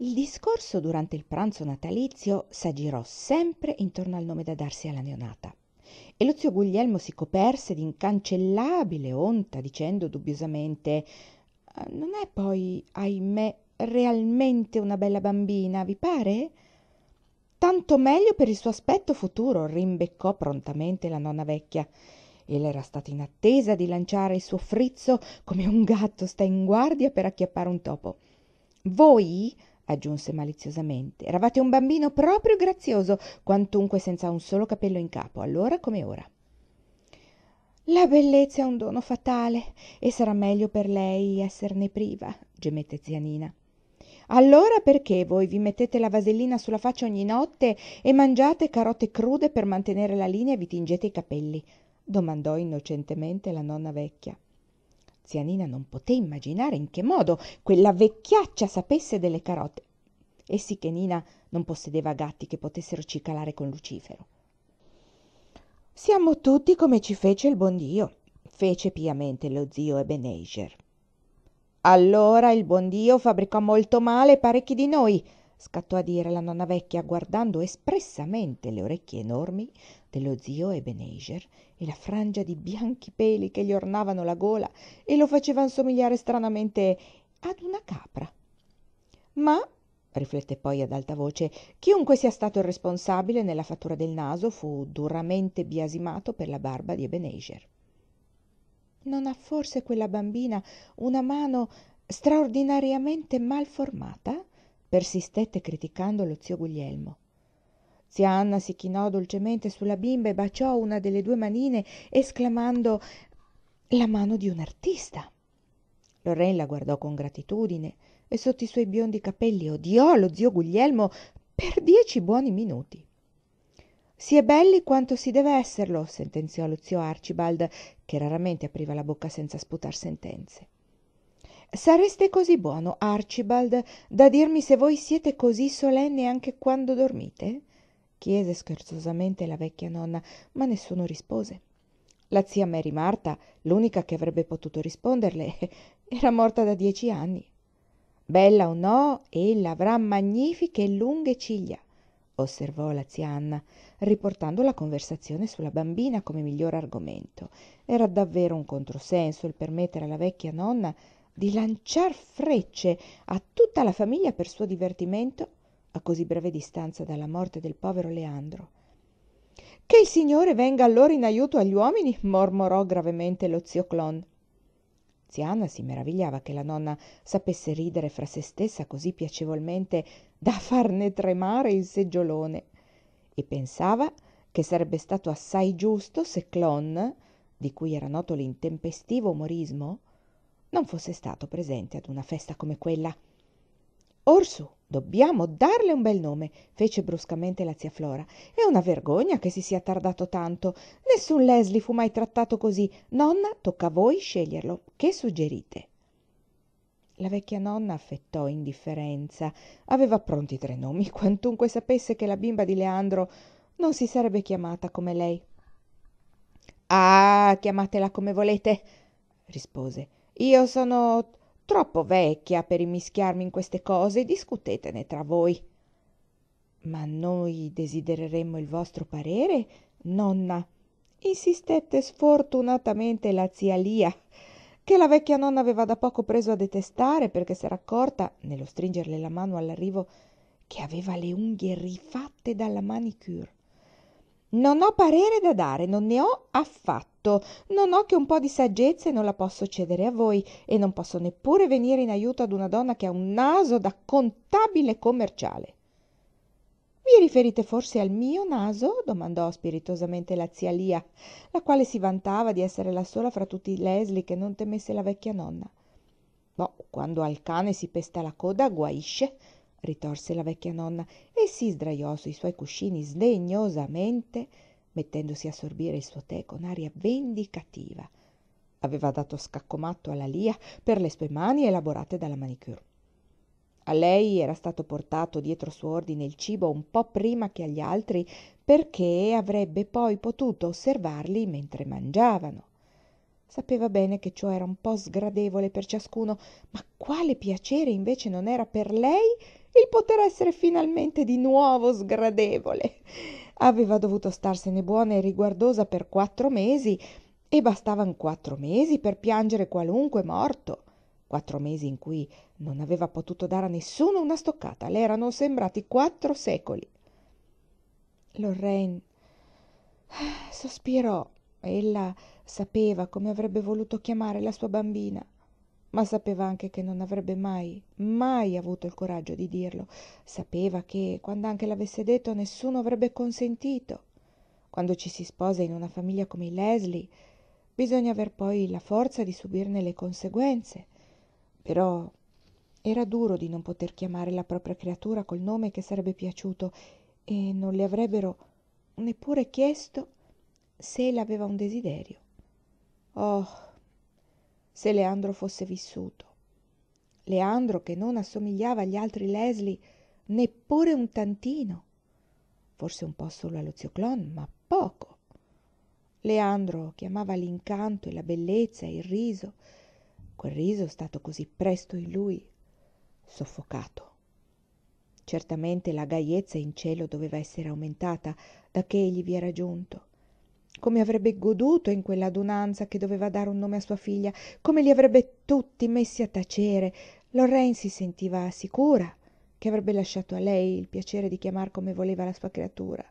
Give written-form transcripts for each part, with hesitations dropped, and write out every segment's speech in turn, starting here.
Il discorso durante il pranzo natalizio s'aggirò sempre intorno al nome da darsi alla neonata e lo zio Guglielmo si coperse d'incancellabile onta dicendo dubbiosamente: Non è poi, ahimè, realmente una bella bambina, vi pare?» «Tanto meglio per il suo aspetto futuro», rimbeccò prontamente la nonna vecchia. Ella era stata in attesa di lanciare il suo frizzo come un gatto sta in guardia per acchiappare un topo. «Voi», aggiunse maliziosamente, «eravate un bambino proprio grazioso, quantunque senza un solo capello in capo, allora come ora». «La bellezza è un dono fatale e sarà meglio per lei esserne priva», gemette zia Nina. «Allora perché voi vi mettete la vasellina sulla faccia ogni notte e mangiate carote crude per mantenere la linea e vi tingete i capelli?» domandò innocentemente la nonna vecchia. Zia Nina non poté immaginare in che modo quella vecchiaccia sapesse delle carote, e sì che Nina non possedeva gatti che potessero cicalare con Lucifero. «Siamo tutti come ci fece il buon Dio», fece piamente lo zio Ebenezer. «Allora il buon Dio fabbricò molto male parecchi di noi», scattò a dire la nonna vecchia, guardando espressamente le orecchie enormi dello zio Ebenezer e la frangia di bianchi peli che gli ornavano la gola e lo facevano somigliare stranamente ad una capra. «Ma», riflette poi ad alta voce, «chiunque sia stato il responsabile nella fattura del naso fu duramente biasimato per la barba di Ebenezer. Non ha forse quella bambina una mano straordinariamente mal formata?» persistette criticando lo zio Guglielmo. Zia Anna si chinò dolcemente sulla bimba e baciò una delle due manine, esclamando: «La mano di un artista!» Lorraine la guardò con gratitudine e sotto i suoi biondi capelli odiò lo zio Guglielmo per 10 buoni minuti. «Si è belli quanto si deve esserlo», sentenziò lo zio Archibald, che raramente apriva la bocca senza sputar sentenze. «Sareste così buono, Archibald, da dirmi se voi siete così solenni anche quando dormite?» chiese scherzosamente la vecchia nonna, ma nessuno rispose. La zia Mary Marta, l'unica che avrebbe potuto risponderle, era morta da 10 anni. «Bella o no, ella avrà magnifiche e lunghe ciglia», osservò la zia Anna, riportando la conversazione sulla bambina come miglior argomento. Era davvero un controsenso il permettere alla vecchia nonna di lanciar frecce a tutta la famiglia per suo divertimento a così breve distanza dalla morte del povero Leandro. «Che il Signore venga allora in aiuto agli uomini», mormorò gravemente lo zio Clon. Zia Anna si meravigliava che la nonna sapesse ridere fra se stessa così piacevolmente da farne tremare il seggiolone, e pensava che sarebbe stato assai giusto se Clon, di cui era noto l'intempestivo umorismo, non fosse stato presente ad una festa come quella. «Orsù, dobbiamo darle un bel nome», fece bruscamente la zia Flora. «È una vergogna che si sia tardato tanto. Nessun Leslie fu mai trattato così. Nonna, tocca a voi sceglierlo. Che suggerite?» La vecchia nonna affettò indifferenza. Aveva pronti 3 nomi, quantunque sapesse che la bimba di Leandro non si sarebbe chiamata come lei. «Ah, chiamatela come volete», rispose. «Io sono troppo vecchia per immischiarmi in queste cose, discutetene tra voi». «Ma noi desidereremmo il vostro parere, nonna», insistette sfortunatamente la zia Lia, che la vecchia nonna aveva da poco preso a detestare perché s'era accorta, nello stringerle la mano all'arrivo, che aveva le unghie rifatte dalla manicure. «Non ho parere da dare, non ne ho affatto. Non ho che un po' di saggezza e non la posso cedere a voi, e non posso neppure venire in aiuto ad una donna che ha un naso da contabile commerciale». «Vi riferite forse al mio naso?» domandò spiritosamente la zia Lia, la quale si vantava di essere la sola fra tutti i Leslie che non temesse la vecchia nonna. «Boh, quando al cane si pesta la coda guaisce», ritorse la vecchia nonna e si sdraiò sui suoi cuscini sdegnosamente, mettendosi a sorbire il suo tè con aria vendicativa. Aveva dato scacco matto alla Lia per le sue mani elaborate dalla manicure. A lei era stato portato dietro suo ordine il cibo un po' prima che agli altri, perché avrebbe poi potuto osservarli mentre mangiavano. Sapeva bene che ciò era un po' sgradevole per ciascuno, ma quale piacere invece non era per lei il poter essere finalmente di nuovo sgradevole. Aveva dovuto starsene buona e riguardosa per 4 mesi, e bastavan 4 mesi per piangere qualunque morto. 4 mesi in cui non aveva potuto dare a nessuno una stoccata. Le erano sembrati 4 secoli. Lorraine sospirò. Ella sapeva come avrebbe voluto chiamare la sua bambina, ma sapeva anche che non avrebbe mai, mai avuto il coraggio di dirlo. Sapeva che, quando anche l'avesse detto, nessuno avrebbe consentito. Quando ci si sposa in una famiglia come i Leslie, bisogna aver poi la forza di subirne le conseguenze. Però era duro di non poter chiamare la propria creatura col nome che sarebbe piaciuto, e non le avrebbero neppure chiesto se ella aveva un desiderio. Oh, se Leandro fosse vissuto. Leandro, che non assomigliava agli altri Leslie neppure un tantino. Forse un po' solo allo zio Clon, ma poco. Leandro chiamava l'incanto e la bellezza e il riso, quel riso stato così presto in lui soffocato. Certamente la gaiezza in cielo doveva essere aumentata da che egli vi era giunto. Come avrebbe goduto in quell'adunanza che doveva dare un nome a sua figlia, come li avrebbe tutti messi a tacere. Lorraine si sentiva sicura che avrebbe lasciato a lei il piacere di chiamar come voleva la sua creatura.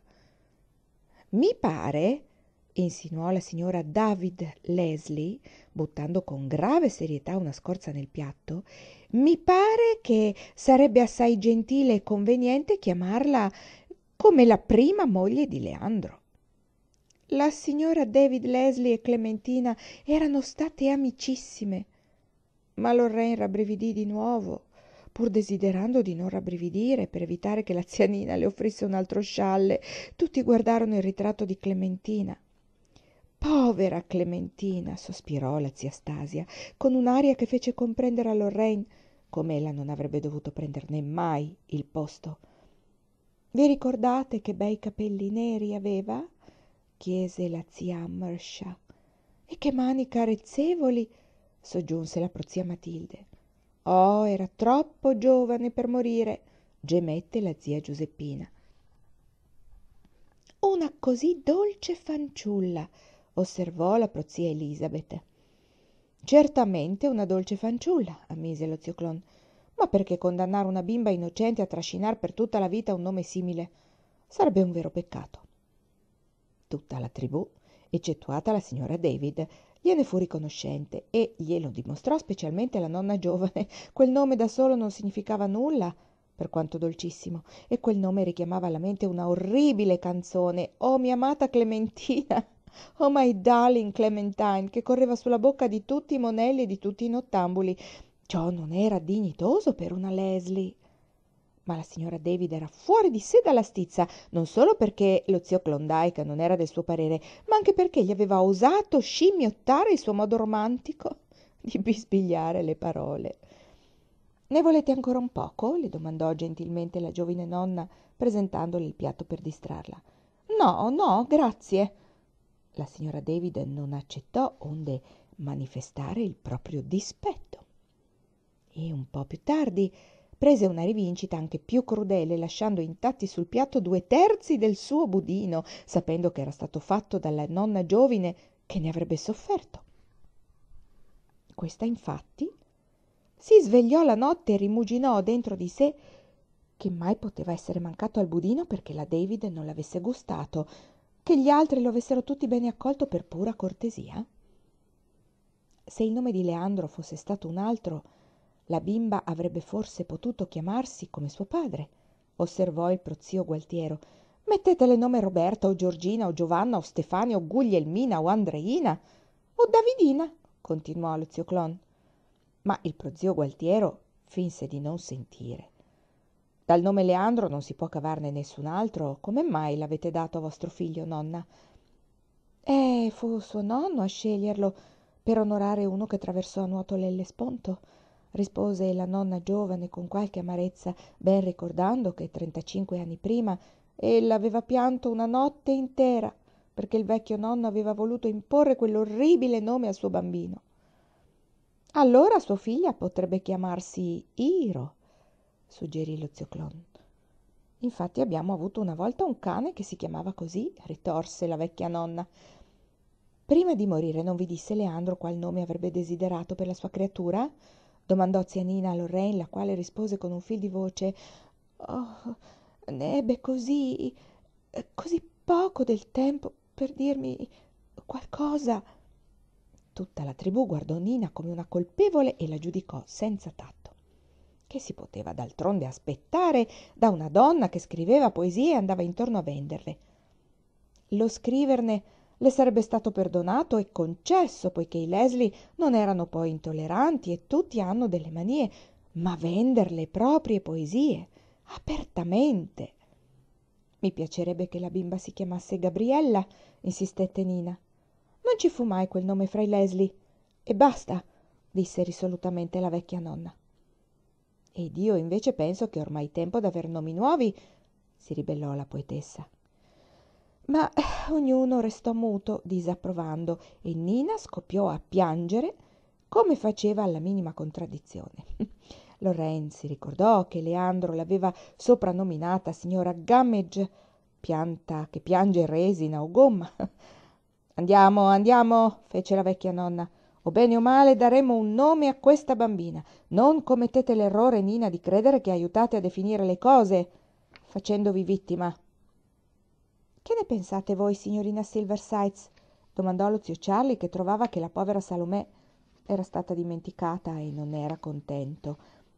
Mi pare, insinuò la signora David Leslie, buttando con grave serietà una scorza nel piatto, mi pare che sarebbe assai gentile e conveniente chiamarla come la prima moglie di Leandro. La signora David Leslie e Clementina erano state amicissime, ma Lorraine rabbrividì di nuovo, pur desiderando di non rabbrividire per evitare che la zianina le offrisse un altro scialle. Tutti guardarono il ritratto di Clementina. Povera Clementina, sospirò la zia Stasia, con un'aria che fece comprendere a Lorraine come ella non avrebbe dovuto prenderne mai il posto. Vi ricordate che bei capelli neri aveva? Chiese la zia Marcia. E che mani carezzevoli, soggiunse la prozia Matilde. Oh, era troppo giovane per morire, gemette la zia Giuseppina. Una così dolce fanciulla, osservò la prozia Elisabeth. Certamente una dolce fanciulla, ammise lo zio Clon, ma perché condannare una bimba innocente a trascinar per tutta la vita un nome simile? Sarebbe un vero peccato. Tutta la tribù, eccettuata la signora David, gliene fu riconoscente e glielo dimostrò specialmente la nonna giovane. Quel nome da solo non significava nulla, per quanto dolcissimo, e quel nome richiamava alla mente una orribile canzone, «Oh mia amata Clementina», «Oh my darling Clementine», che correva sulla bocca di tutti i monelli e di tutti i nottambuli. Ciò non era dignitoso per una Leslie. Ma la signora David era fuori di sé dalla stizza, non solo perché lo zio Klondike non era del suo parere, ma anche perché gli aveva osato scimmiottare il suo modo romantico di bisbigliare le parole. «Ne volete ancora un poco?» le domandò gentilmente la giovine nonna, presentandole il piatto per distrarla. «No, no, grazie». La signora David non accettò, onde manifestare il proprio dispetto. E un po' più tardi prese una rivincita anche più crudele, lasciando intatti sul piatto 2/3 del suo budino, sapendo che era stato fatto dalla nonna giovine che ne avrebbe sofferto. Questa infatti si svegliò la notte e rimuginò dentro di sé che mai poteva essere mancato al budino perché la David non l'avesse gustato, che gli altri lo avessero tutti bene accolto per pura cortesia. Se il nome di Leandro fosse stato un altro, la bimba avrebbe forse potuto chiamarsi come suo padre, osservò il prozio Gualtiero. Mettetele nome Roberta o Giorgina o Giovanna o Stefania o Guglielmina o Andreina o Davidina, continuò lo zio Clon. Ma il prozio Gualtiero finse di non sentire. Dal nome Leandro non si può cavarne nessun altro. Come mai l'avete dato a vostro figlio, nonna? Fu suo nonno a sceglierlo per onorare uno che traversò a nuoto l'Ellesponto, rispose la nonna giovane con qualche amarezza, ben ricordando che 35 anni prima ella aveva pianto una notte intera perché il vecchio nonno aveva voluto imporre quell'orribile nome al suo bambino. Allora sua figlia potrebbe chiamarsi Iro, suggerì lo zio Clon. Infatti abbiamo avuto una volta un cane che si chiamava così, ritorse la vecchia nonna. Prima di morire non vi disse Leandro qual nome avrebbe desiderato per la sua creatura? Domandò zia Nina a Lorraine, la quale rispose con un fil di voce: «Oh, ne ebbe così poco del tempo per dirmi qualcosa». Tutta la tribù guardò Nina come una colpevole e la giudicò senza tatto. Che si poteva d'altronde aspettare da una donna che scriveva poesie e andava intorno a venderle? Lo scriverne le sarebbe stato perdonato e concesso, poiché i Leslie non erano poi intolleranti e tutti hanno delle manie, ma vender le proprie poesie apertamente. Mi piacerebbe che la bimba si chiamasse Gabriella, insistette Nina. Non ci fu mai quel nome fra i Leslie. E basta, disse risolutamente la vecchia nonna. Ed io invece penso che ormai è tempo d'aver nomi nuovi, si ribellò la poetessa. Ma ognuno restò muto, disapprovando, e Nina scoppiò a piangere come faceva alla minima contraddizione. Lorraine si ricordò che Leandro l'aveva soprannominata signora Gummidge, pianta che piange resina o gomma. Andiamo, fece la vecchia nonna. O bene o male daremo un nome a questa bambina. Non commettete l'errore, Nina, di credere che aiutate a definire le cose, facendovi vittima. Che ne pensate voi, signorina Silversides? Domandò lo zio Charlie, che trovava che la povera Salomè era stata dimenticata e non era contento.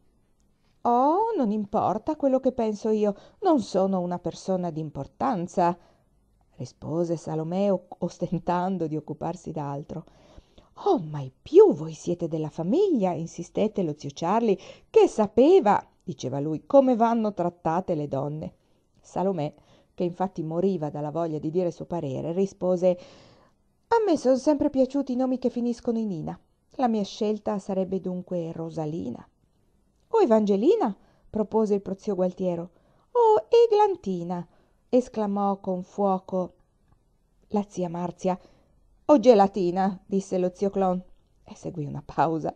Oh, non importa quello che penso io, non sono una persona d'importanza, rispose Salomè ostentando di occuparsi d'altro. Oh, mai più voi siete della famiglia, insistette lo zio Charlie, che sapeva, diceva lui, come vanno trattate le donne. Salomè, che infatti moriva dalla voglia di dire il suo parere, rispose: a me sono sempre piaciuti i nomi che finiscono in Ina. La mia scelta sarebbe dunque Rosalina. O Evangelina, propose il prozio Gualtiero. O Eglantina, esclamò con fuoco la zia Marzia. O Gelatina, disse lo zio Clon, e seguì una pausa.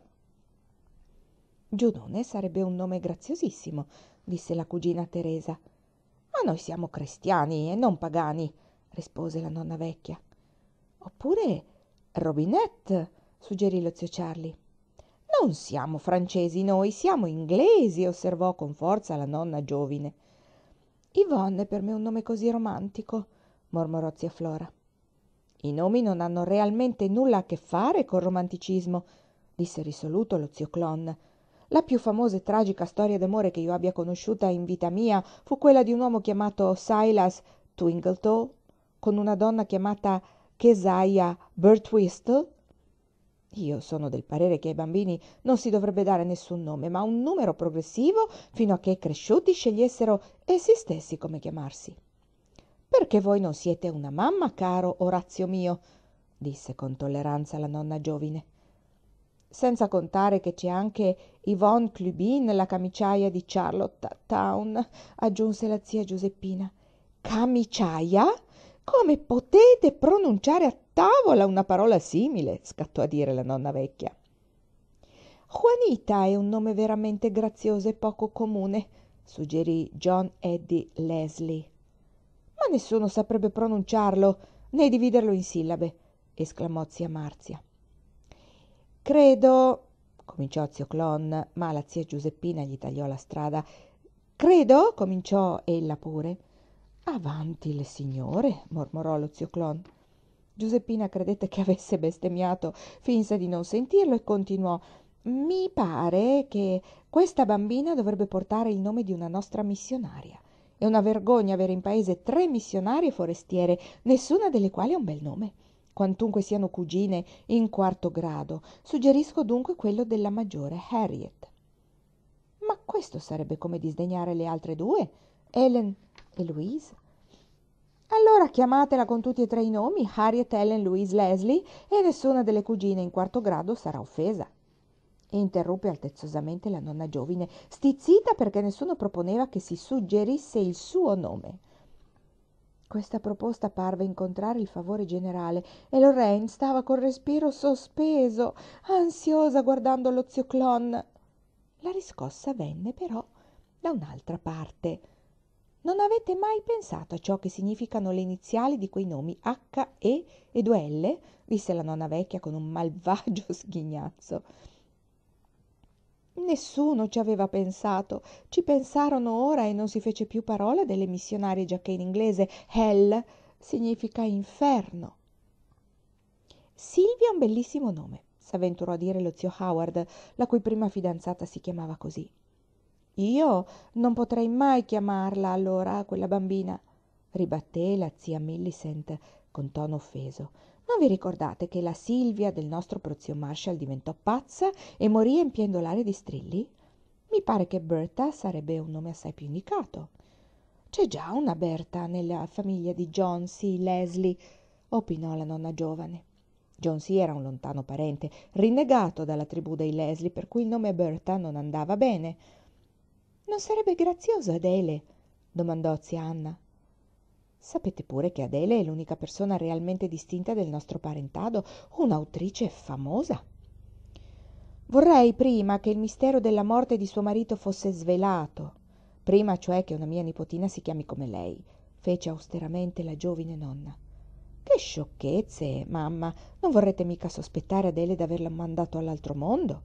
Giudone sarebbe un nome graziosissimo, disse la cugina Teresa. Ma noi siamo cristiani e non pagani, rispose la nonna vecchia. Oppure Robinette, suggerì lo zio Charlie. Non siamo francesi noi, siamo inglesi, osservò con forza la nonna giovine. Yvonne è per me un nome così romantico, mormorò zia Flora. I nomi non hanno realmente nulla a che fare col romanticismo, disse risoluto lo zio Clon. La più famosa e tragica storia d'amore che io abbia conosciuta in vita mia fu quella di un uomo chiamato Silas Twinkletoe con una donna chiamata Keziah Birtwistle. Io sono del parere che ai bambini non si dovrebbe dare nessun nome, ma un numero progressivo fino a che cresciuti scegliessero essi stessi come chiamarsi. Perché voi non siete una mamma, caro Orazio mio, disse con tolleranza la nonna giovine. Senza contare che c'è anche Yvonne Clubin, la camiciaia di Charlottetown, aggiunse la zia Giuseppina. Camiciaia? Come potete pronunciare a tavola una parola simile? Scattò a dire la nonna vecchia. Juanita è un nome veramente grazioso e poco comune, suggerì John Eddie Leslie. Ma nessuno saprebbe pronunciarlo né dividerlo in sillabe, esclamò zia Marzia. Credo, cominciò zio Clon, ma la zia Giuseppina gli tagliò la strada. Credo, cominciò ella pure. Avanti le signore, mormorò lo zio Clon. Giuseppina credette che avesse bestemmiato, finse di non sentirlo e continuò. Mi pare che questa bambina dovrebbe portare il nome di una nostra missionaria. È una vergogna avere in paese 3 missionarie forestiere, nessuna delle quali ha un bel nome. Quantunque siano cugine in 4° grado, suggerisco dunque quello della maggiore, Harriet. Ma questo sarebbe come disdegnare le altre 2, Ellen e Louise. Allora chiamatela con tutti e 3 i nomi, Harriet, Ellen, Louise, Leslie, e nessuna delle cugine in 4° grado sarà offesa. E interruppe altezzosamente la nonna giovine, stizzita perché nessuno proponeva che si suggerisse il suo nome. Questa proposta parve incontrare il favore generale e Lorraine stava col respiro sospeso, ansiosa, guardando lo zio Clon. La riscossa venne però Da un'altra parte, non avete mai pensato a ciò che significano le iniziali di quei nomi H, e 2 L? Disse la nonna vecchia con un malvagio sghignazzo. Nessuno ci aveva pensato. Ci pensarono ora e non si fece più parola delle missionarie, giacché in inglese hell significa inferno. Silvia è un bellissimo nome, s'avventurò a dire lo zio Howard, la cui prima fidanzata si chiamava così. Io non potrei mai chiamarla allora quella bambina, ribatté la zia Millicent con tono offeso. Non vi ricordate che la Silvia del nostro prozio Marshall diventò pazza e morì empiendo l'aria di strilli? Mi pare che Berta sarebbe un nome assai più indicato. C'è già una Berta nella famiglia di John C. Leslie, opinò la nonna giovane. John C. era un lontano parente, rinnegato dalla tribù dei Leslie, per cui il nome Berta non andava bene. Non sarebbe grazioso Adele? Domandò zia Anna. Sapete pure che Adele è l'unica persona realmente distinta del nostro parentado, un'autrice famosa. Vorrei prima che il mistero della morte di suo marito fosse svelato, prima cioè che una mia nipotina si chiami come lei, fece austeramente la giovine nonna. Che sciocchezze, mamma, non vorrete mica sospettare Adele d'averla mandato all'altro mondo?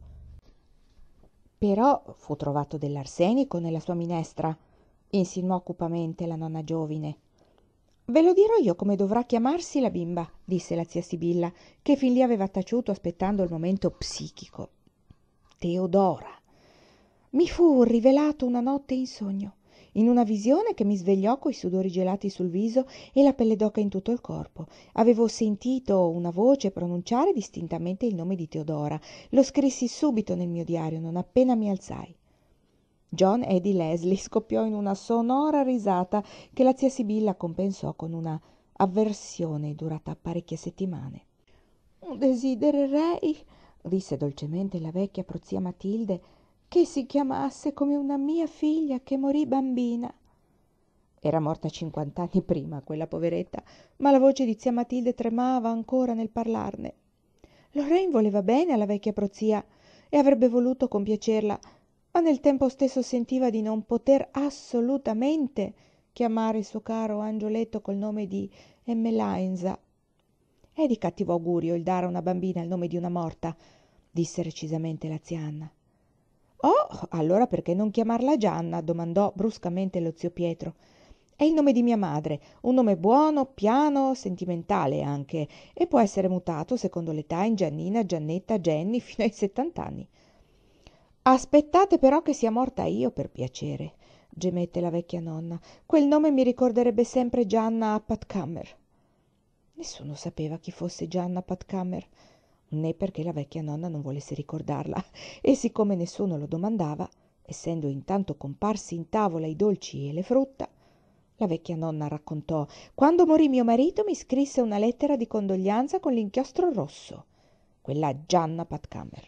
Però fu trovato dell'arsenico nella sua minestra, insinuò cupamente la nonna giovine. Ve lo dirò io come dovrà chiamarsi la bimba, disse la zia Sibilla, che fin lì aveva taciuto aspettando il momento psichico. Teodora. Mi fu rivelato una notte in sogno, in una visione che mi svegliò coi sudori gelati sul viso e la pelle d'oca in tutto il corpo. Avevo sentito una voce pronunciare distintamente il nome di Teodora. Lo scrissi subito nel mio diario, non appena mi alzai. John Eddie Leslie scoppiò in una sonora risata che la zia Sibilla compensò con una avversione durata parecchie settimane. Desidererei, disse dolcemente la vecchia prozia Matilde, che si chiamasse come una mia figlia che morì bambina. Era morta 50 anni prima, quella poveretta, ma la voce di zia Matilde tremava ancora nel parlarne. Lorraine voleva bene alla vecchia prozia e avrebbe voluto compiacerla, ma nel tempo stesso sentiva di non poter assolutamente chiamare il suo caro angioletto col nome di Emmelainsa. È di cattivo augurio il dare a una bambina il nome di una morta, disse recisamente la zia Anna. Oh, allora perché non chiamarla Gianna? Domandò bruscamente lo zio Pietro. È il nome di mia madre, un nome buono, piano, sentimentale anche, e può essere mutato secondo l'età in Giannina, Giannetta, Jenny fino ai 70 anni. Aspettate però che sia morta io, per piacere, gemette la vecchia nonna. Quel nome mi ricorderebbe sempre Gianna Patkammer. Nessuno sapeva chi fosse Gianna Patkammer, né perché la vecchia nonna non volesse ricordarla, e siccome nessuno lo domandava, essendo intanto comparsi in tavola i dolci e le frutta, la vecchia nonna raccontò: quando morì mio marito mi scrisse una lettera di condoglianza con l'inchiostro rosso, quella Gianna Patkammer.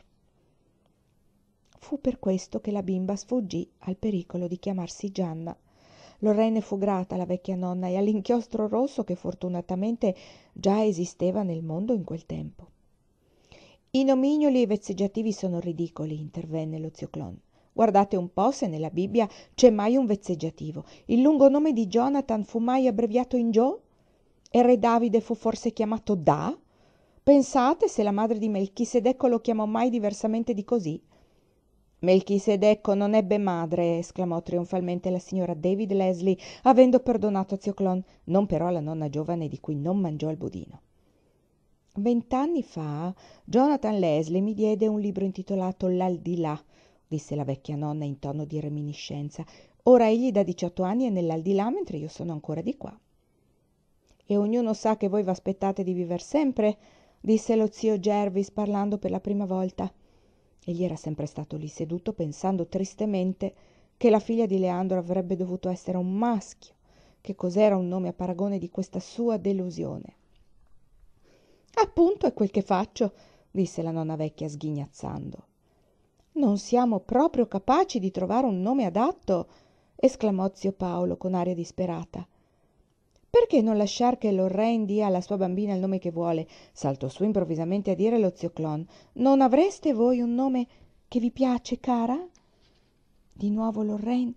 Fu per questo che la bimba sfuggì al pericolo di chiamarsi Gianna. Lorraine fu grata alla vecchia nonna e all'inchiostro rosso che fortunatamente già esisteva nel mondo in quel tempo. I nomignoli e i vezzeggiativi sono ridicoli, intervenne lo zio Clon. Guardate un po' se nella Bibbia c'è mai un vezzeggiativo. Il lungo nome di Jonathan fu mai abbreviato in Joe? E re Davide fu forse chiamato Da? Pensate se la madre di Melchisedecco lo chiamò mai diversamente di così? Melchisedecco non ebbe madre, esclamò trionfalmente la signora David Leslie, avendo perdonato a zio Clon, non però la nonna giovane di cui non mangiò il budino. 20 anni fa Jonathan Leslie mi diede un libro intitolato L'aldilà, disse la vecchia nonna in tono di reminiscenza. Ora egli da 18 anni è nell'aldilà mentre io sono ancora di qua. E ognuno sa che voi v'aspettate di viver sempre, disse lo zio Gervis parlando per la prima volta. Egli era sempre stato lì seduto pensando tristemente che la figlia di Leandro avrebbe dovuto essere un maschio. Che cos'era un nome a paragone di questa sua delusione? Appunto è quel che faccio, disse la nonna vecchia sghignazzando. Non siamo proprio capaci di trovare un nome adatto, esclamò zio Paolo con aria disperata. Perché non lasciar che Lorraine dia alla sua bambina il nome che vuole? Saltò su improvvisamente a dire lo zio Clon. Non avreste voi un nome che vi piace, cara? Di nuovo Lorraine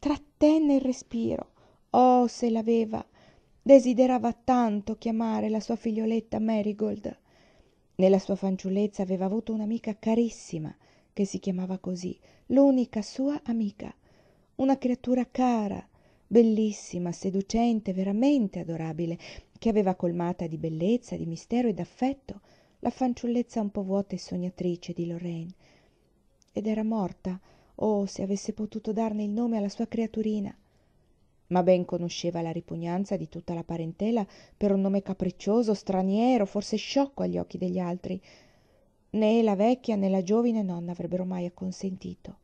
trattenne il respiro. Oh, se l'aveva! Desiderava tanto chiamare la sua figlioletta Marigold. Nella sua fanciullezza aveva avuto un'amica carissima che si chiamava così, l'unica sua amica, una creatura cara, bellissima, seducente, veramente adorabile, che aveva colmata di bellezza, di mistero e d'affetto la fanciullezza un po' vuota e sognatrice di Lorraine. Ed era morta. Oh, se avesse potuto darne il nome alla sua creaturina! Ma ben conosceva la ripugnanza di tutta la parentela per un nome capriccioso, straniero, forse sciocco agli occhi degli altri. Né la vecchia né la giovine nonna avrebbero mai acconsentito.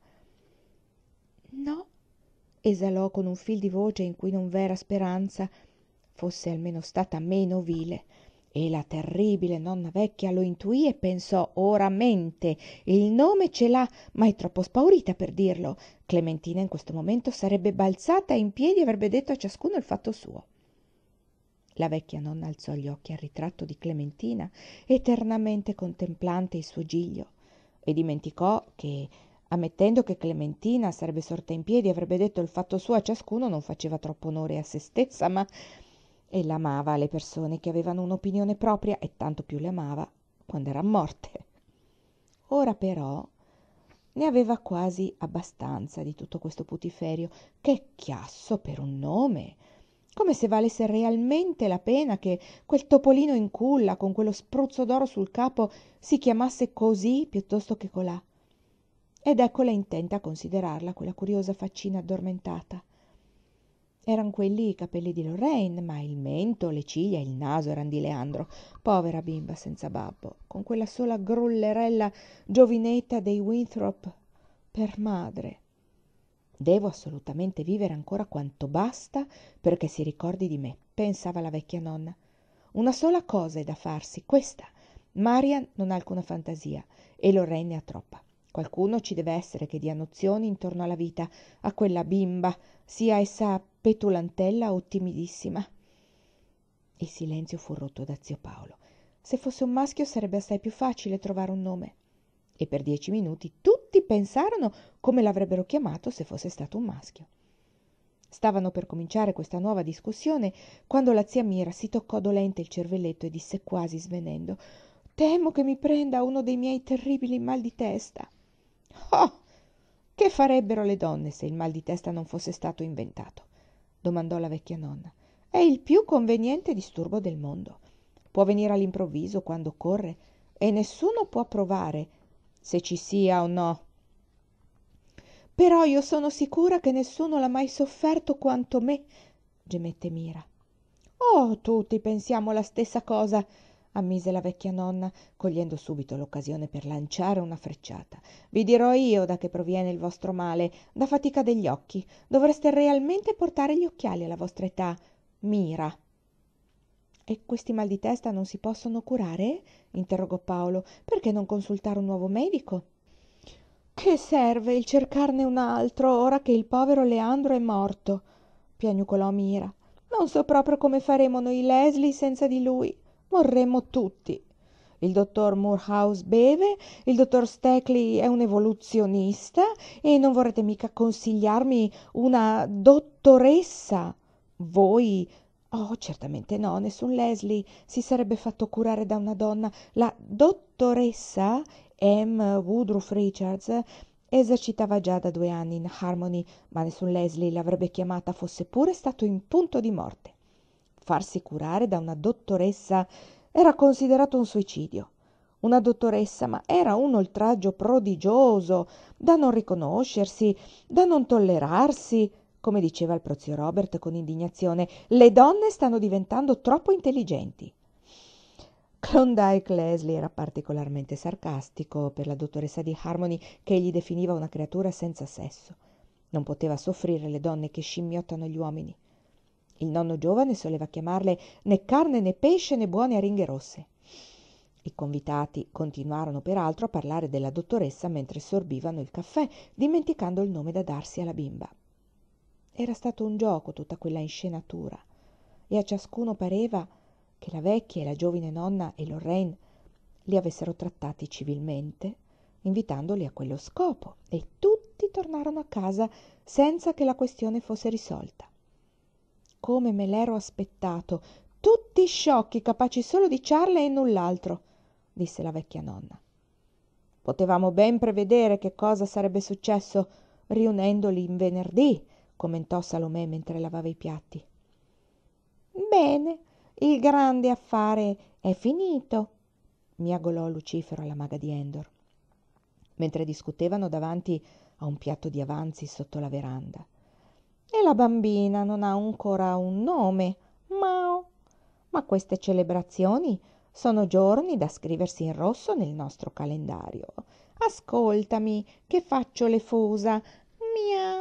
No, esalò con un fil di voce in cui non v'era speranza, fosse almeno stata meno vile. E la terribile nonna vecchia lo intuì e pensò: ora mente, il nome ce l'ha, ma è troppo spaurita per dirlo. Clementina in questo momento sarebbe balzata in piedi e avrebbe detto a ciascuno il fatto suo. La vecchia nonna alzò gli occhi al ritratto di Clementina, eternamente contemplante il suo giglio, e dimenticò che, ammettendo che Clementina sarebbe sorta in piedi e avrebbe detto il fatto suo a ciascuno, non faceva troppo onore a se stessa, ma ella amava le persone che avevano un'opinione propria e tanto più le amava quando eran morte. Ora però ne aveva quasi abbastanza di tutto questo putiferio. Che chiasso per un nome! Come se valesse realmente la pena che quel topolino in culla con quello spruzzo d'oro sul capo si chiamasse così piuttosto che colà. Ed eccola intenta a considerarla, quella curiosa faccina addormentata. Eran quelli i capelli di Lorraine, ma il mento, le ciglia e il naso eran di Leandro. Povera bimba senza babbo, con quella sola grullerella giovinetta dei Winthrop per madre. Devo assolutamente vivere ancora quanto basta perché si ricordi di me, pensava la vecchia nonna. Una sola cosa è da farsi, questa. Marian non ha alcuna fantasia e Lorraine ne ha troppa. Qualcuno ci deve essere che dia nozioni intorno alla vita a quella bimba, sia essa petulantella o timidissima. Il silenzio fu rotto da zio Paolo. Se fosse un maschio sarebbe assai più facile trovare un nome. E per 10 minuti tutti pensarono come l'avrebbero chiamato se fosse stato un maschio. Stavano per cominciare questa nuova discussione quando la zia Mira si toccò dolente il cervelletto e disse quasi svenendo: «Temo che mi prenda uno dei miei terribili mal di testa». «Oh, che farebbero le donne se il mal di testa non fosse stato inventato?» domandò la vecchia nonna. «È il più conveniente disturbo del mondo. Può venire all'improvviso quando occorre e nessuno può provare se ci sia o no. Però io sono sicura che nessuno l'ha mai sofferto quanto me», gemette Mira. «Oh, tutti pensiamo la stessa cosa», ammise la vecchia nonna, cogliendo subito l'occasione per lanciare una frecciata. «Vi dirò io da che proviene il vostro male, da fatica degli occhi. Dovreste realmente portare gli occhiali alla vostra età, Mira». «E questi mal di testa non si possono curare?» interrogò Paolo. «Perché non consultare un nuovo medico?» «Che serve il cercarne un altro ora che il povero Leandro è morto?» piagnucolò Mira. «Non so proprio come faremo noi Leslie senza di lui. Morremmo tutti. Il dottor Moorhouse beve, il dottor Steckley è un evoluzionista e non vorrete mica consigliarmi una dottoressa? Voi? Oh, certamente no, nessun Leslie si sarebbe fatto curare da una donna. La dottoressa M. Woodruff Richards esercitava già da 2 anni in Harmony, ma nessun Leslie l'avrebbe chiamata fosse pure stato in punto di morte. Farsi curare da una dottoressa era considerato un suicidio. Una dottoressa, ma era un oltraggio prodigioso, da non riconoscersi, da non tollerarsi. Come diceva il prozio Robert con indignazione, le donne stanno diventando troppo intelligenti. Klondike Leslie era particolarmente sarcastico per la dottoressa di Harmony, che egli definiva una creatura senza sesso. Non poteva soffrire le donne che scimmiottano gli uomini. Il nonno giovane soleva chiamarle né carne né pesce né buone aringhe rosse. I convitati continuarono peraltro a parlare della dottoressa mentre sorbivano il caffè, dimenticando il nome da darsi alla bimba. Era stato un gioco tutta quella inscenatura, e a ciascuno pareva che la vecchia e la giovine nonna e Lorraine li avessero trattati civilmente, invitandoli a quello scopo, e tutti tornarono a casa senza che la questione fosse risolta. Come me l'ero aspettato, tutti sciocchi, capaci solo di ciarle e null'altro, disse la vecchia nonna. Potevamo ben prevedere che cosa sarebbe successo riunendoli in venerdì, commentò Salomè mentre lavava i piatti. Bene, il grande affare è finito, miagolò Lucifero alla maga di Endor, mentre discutevano davanti a un piatto di avanzi sotto la veranda. E la bambina non ha ancora un nome, ma queste celebrazioni sono giorni da scriversi in rosso nel nostro calendario. Ascoltami, che faccio le fusa.